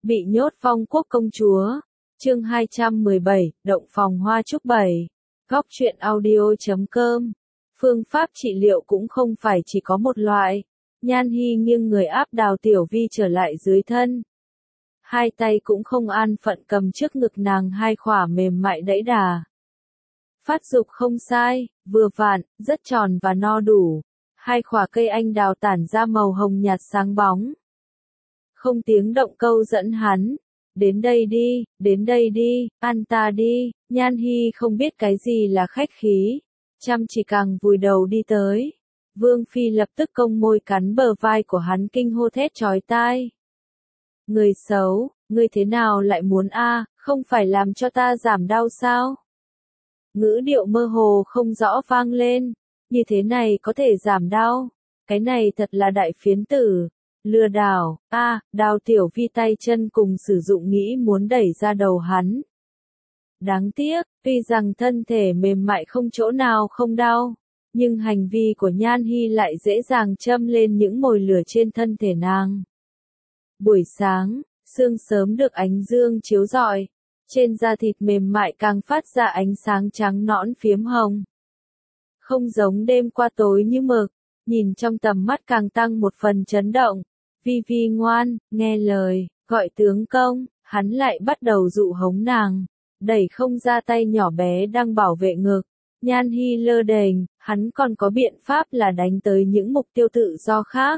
Bị nhốt Phong Quốc công chúa. Chương 217, Động phòng hoa trúc 7. Góc truyện audio.com. Phương pháp trị liệu cũng không phải chỉ có một loại. Nhan Hi nghiêng người áp Đào Tiểu Vi trở lại dưới thân. Hai tay cũng không an phận cầm trước ngực nàng hai khỏa mềm mại đẫy đà. Phát dục không sai, vừa vặn, rất tròn và no đủ. Hai khỏa cây anh đào tản ra màu hồng nhạt sáng bóng. Không tiếng động câu dẫn hắn. Đến đây đi, ăn ta đi. Nhan Hi không biết cái gì là khách khí. Chăm chỉ càng vùi đầu đi tới. Vương Phi lập tức cong môi cắn bờ vai của hắn kinh hô thét chói tai. Người xấu, ngươi thế nào lại muốn không phải làm cho ta giảm đau sao? Ngữ điệu mơ hồ không rõ vang lên. Như thế này có thể giảm đau. Cái này thật là đại phiến tử. Lừa đảo, Đào Tiểu Vi tay chân cùng sử dụng nghĩ muốn đẩy ra đầu hắn. Đáng tiếc, tuy rằng thân thể mềm mại không chỗ nào không đau, nhưng hành vi của Nhan Hi lại dễ dàng châm lên những mồi lửa trên thân thể nàng. Buổi sáng, sương sớm được ánh dương chiếu rọi, trên da thịt mềm mại càng phát ra ánh sáng trắng nõn phiếm hồng. Không giống đêm qua tối như mực, nhìn trong tầm mắt càng tăng một phần chấn động. Vi Vi ngoan, nghe lời, gọi tướng công, hắn lại bắt đầu dụ hống nàng, đẩy không ra tay nhỏ bé đang bảo vệ ngực. Nhan Hi lơ đễnh, hắn còn có biện pháp là đánh tới những mục tiêu tự do khác.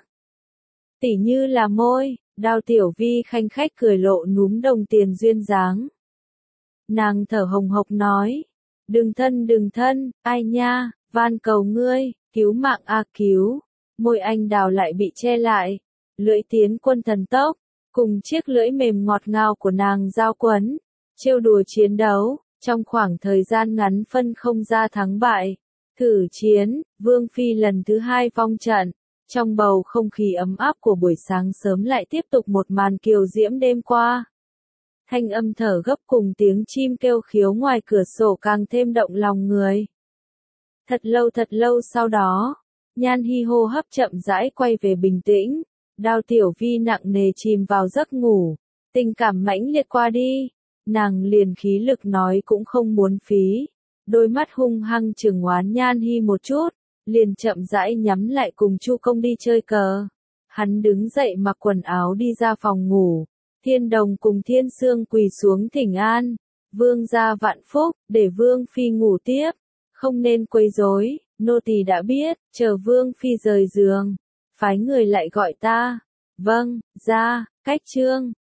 Tỉ như là môi, Đào Tiểu Vi khanh khách cười lộ núm đồng tiền duyên dáng. Nàng thở hồng hộc nói, đừng thân, ai nha, van cầu ngươi, cứu mạng cứu. Môi anh đào lại bị che lại. Lưỡi tiến quân thần tốc, cùng chiếc lưỡi mềm ngọt ngào của nàng giao quấn, trêu đùa chiến đấu, trong khoảng thời gian ngắn phân không ra thắng bại. Thử chiến, Vương Phi lần thứ hai vong trận, trong bầu không khí ấm áp của buổi sáng sớm lại tiếp tục một màn kiều diễm đêm qua. Thanh âm thở gấp cùng tiếng chim kêu khiếu ngoài cửa sổ càng thêm động lòng người. Thật lâu sau đó, Nhan Hi hô hấp chậm rãi quay về bình tĩnh. Đào Tiểu Vi nặng nề chìm vào giấc ngủ, tình cảm mãnh liệt qua đi, nàng liền khí lực nói cũng không muốn phí, đôi mắt hung hăng trừng oán Nhan Hi một chút, liền chậm rãi nhắm lại cùng Chu Công đi chơi cờ. Hắn đứng dậy mặc quần áo đi ra phòng ngủ, Thiên Đồng cùng Thiên Sương quỳ xuống thỉnh an, vương gia vạn phúc, để Vương Phi ngủ tiếp, không nên quấy rối, nô tỳ đã biết, chờ Vương Phi rời giường. Phái người lại gọi ta. Vâng, ra, cách trương,